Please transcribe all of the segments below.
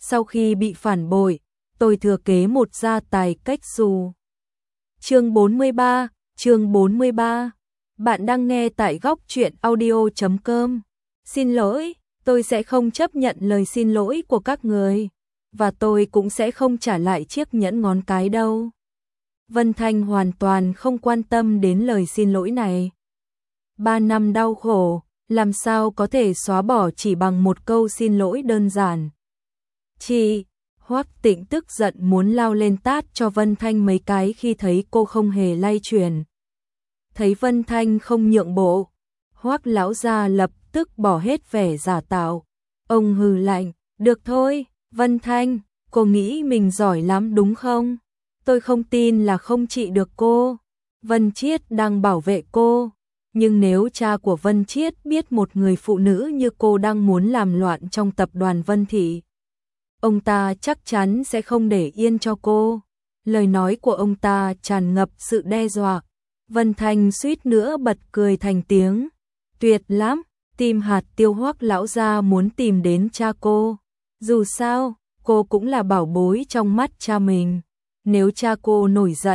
Sau khi bị phản bội, tôi thừa kế một gia tài cách xù. Chương 43. Bạn đang nghe tại góc truyện audio.com. Xin lỗi, tôi sẽ không chấp nhận lời xin lỗi của các người. Và tôi cũng sẽ không trả lại chiếc nhẫn ngón cái đâu. Vân Thanh hoàn toàn không quan tâm đến lời xin lỗi này. 3 năm đau khổ, làm sao có thể xóa bỏ chỉ bằng một câu xin lỗi đơn giản. Chị, Hoắc Tịnh tức giận muốn lao lên tát cho Vân Thanh mấy cái khi thấy cô không hề lay chuyển. Thấy Vân Thanh không nhượng bộ, Hoắc lão gia lập tức bỏ hết vẻ giả tạo. Ông hừ lạnh, được thôi, Vân Thanh, cô nghĩ mình giỏi lắm đúng không? Tôi không tin là không trị được cô. Vân Chiết đang bảo vệ cô. Nhưng nếu cha của Vân Chiết biết một người phụ nữ như cô đang muốn làm loạn trong tập đoàn Vân Thị, ông ta chắc chắn sẽ không để yên cho cô. Lời nói của ông ta tràn ngập sự đe dọa. Vân Thanh suýt nữa bật cười thành tiếng. Tuyệt lắm, tìm hạt tiêu Hoắc lão gia muốn tìm đến cha cô. Dù sao, cô cũng là bảo bối trong mắt cha mình. Nếu cha cô nổi giận,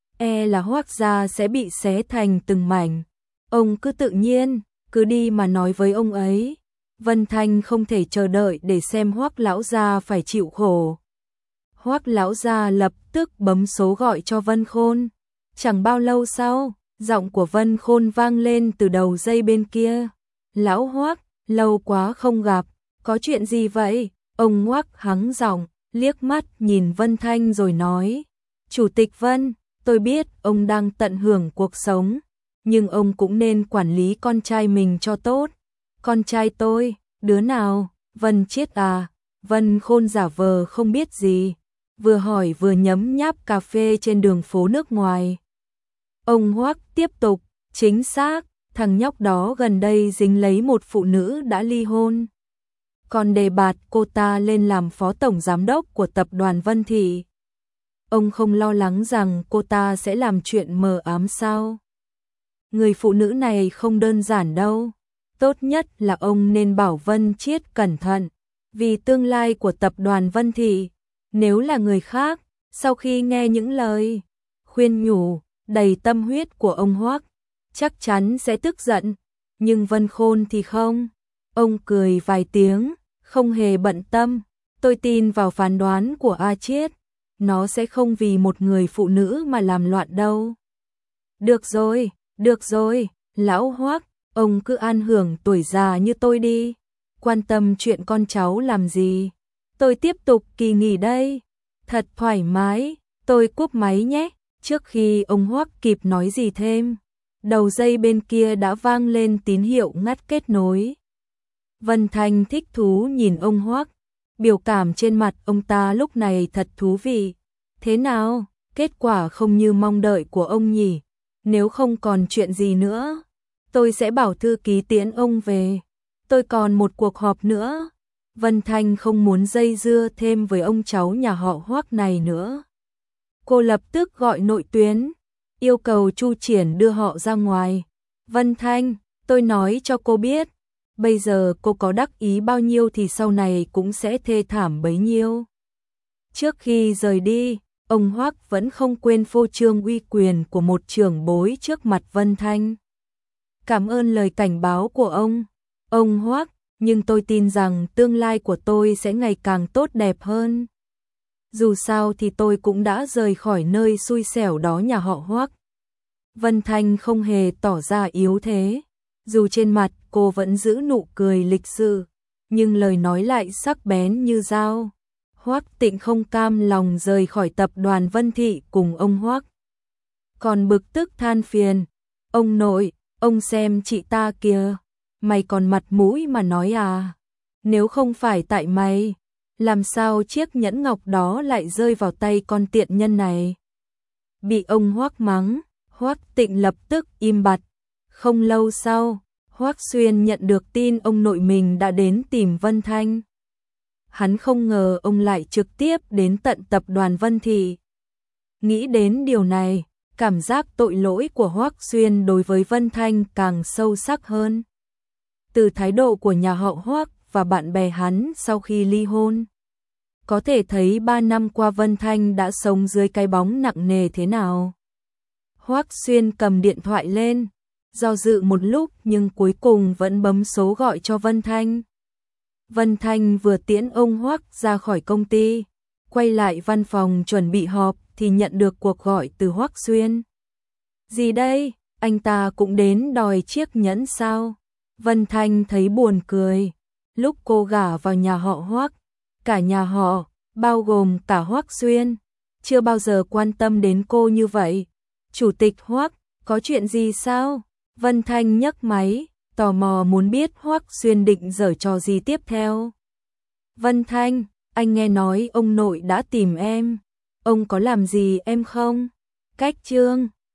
là Hoắc gia sẽ bị xé thành từng mảnh. Ông cứ tự nhiên, cứ đi mà nói với ông ấy. Vân Thanh không thể chờ đợi để xem Hoắc lão gia phải chịu khổ. Hoắc lão gia lập tức bấm số gọi cho Vân Khôn. Chẳng bao lâu sau, giọng của Vân Khôn vang lên từ đầu dây bên kia. Lão Hoắc, lâu quá không gặp, có chuyện gì vậy? Ông Hoắc hắng giọng, liếc mắt nhìn Vân Thanh rồi nói. Chủ tịch Vân, tôi biết ông đang tận hưởng cuộc sống, nhưng ông cũng nên quản lý con trai mình cho tốt. Con trai tôi, đứa nào? Vân Chiết à? Vân Khôn giả vờ không biết gì, vừa hỏi vừa nhấm nháp cà phê trên đường phố nước ngoài. Ông Hoắc tiếp tục, chính xác, thằng nhóc đó gần đây dính lấy một phụ nữ đã ly hôn. Còn đề bạt cô ta lên làm phó tổng giám đốc của tập đoàn Vân Thị. Ông không lo lắng rằng cô ta sẽ làm chuyện mờ ám sao? Người phụ nữ này không đơn giản đâu. Tốt nhất là ông nên bảo Vân Chiết cẩn thận, vì tương lai của tập đoàn Vân Thị. Nếu là người khác, sau khi nghe những lời khuyên nhủ đầy tâm huyết của ông Hoắc, chắc chắn sẽ tức giận. Nhưng Vân Khôn thì không. Ông cười vài tiếng, không hề bận tâm. Tôi tin vào phán đoán của A Chiết. Nó sẽ không vì một người phụ nữ mà làm loạn đâu. Được rồi, lão Hoắc, ông cứ an hưởng tuổi già như tôi đi. Quan tâm chuyện con cháu làm gì? Tôi tiếp tục kỳ nghỉ đây. Thật thoải mái, tôi cúp máy nhé. Trước khi ông Hoắc kịp nói gì thêm, đầu dây bên kia đã vang lên tín hiệu ngắt kết nối. Vân Thanh thích thú nhìn ông Hoắc, biểu cảm trên mặt ông ta lúc này thật thú vị. Thế nào, kết quả không như mong đợi của ông nhỉ? Nếu không còn chuyện gì nữa, tôi sẽ bảo thư ký tiễn ông về. Tôi còn một cuộc họp nữa. Vân Thanh không muốn dây dưa thêm với ông cháu nhà họ Hoắc này nữa. Cô lập tức gọi nội tuyến, yêu cầu Chu Triển đưa họ ra ngoài. Vân Thanh, tôi nói cho cô biết, bây giờ cô có đắc ý bao nhiêu thì sau này cũng sẽ thê thảm bấy nhiêu. Trước khi rời đi, ông Hoắc vẫn không quên phô trương uy quyền của một trưởng bối trước mặt Vân Thanh. Cảm ơn lời cảnh báo của ông Hoắc, nhưng tôi tin rằng tương lai của tôi sẽ ngày càng tốt đẹp hơn. Dù sao thì tôi cũng đã rời khỏi nơi xui xẻo đó nhà họ Hoắc. Vân Thanh không hề tỏ ra yếu thế, dù trên mặt cô vẫn giữ nụ cười lịch sự, nhưng lời nói lại sắc bén như dao. Hoắc Tịnh không cam lòng rời khỏi tập đoàn Vân Thị cùng ông Hoắc. Còn bực tức than phiền, ông nội, ông xem chị ta kìa, mày còn mặt mũi mà nói à? Nếu không phải tại mày, làm sao chiếc nhẫn ngọc đó lại rơi vào tay con tiện nhân này? Bị ông Hoắc mắng, Hoắc Tịnh lập tức im bặt. Không lâu sau, Hoắc Xuyên nhận được tin ông nội mình đã đến tìm Vân Thanh. Hắn không ngờ ông lại trực tiếp đến tận tập đoàn Vân Thị. Nghĩ đến điều này, cảm giác tội lỗi của Hoắc Xuyên đối với Vân Thanh càng sâu sắc hơn. Từ thái độ của nhà họ Hoắc và bạn bè hắn sau khi ly hôn, Có thể thấy 3 năm qua Vân Thanh đã sống dưới cái bóng nặng nề thế nào. Hoắc Xuyên cầm điện thoại lên, do dự một lúc nhưng cuối cùng vẫn bấm số gọi cho Vân Thanh. Vân Thanh vừa tiễn ông Hoắc ra khỏi công ty, quay lại văn phòng chuẩn bị họp thì nhận được cuộc gọi từ Hoắc Xuyên. Gì đây, anh ta cũng đến đòi chiếc nhẫn sao? Vân Thanh thấy buồn cười. Lúc cô gả vào nhà họ Hoắc, cả nhà họ, bao gồm cả Hoắc Xuyên, chưa bao giờ quan tâm đến cô như vậy. Chủ tịch Hoắc, có chuyện gì sao? Vân Thanh nhấc máy, tò mò muốn biết Hoắc Xuyên định giở trò gì tiếp theo. Vân Thanh, anh nghe nói ông nội đã tìm em. Ông có làm gì em không? Cách Trương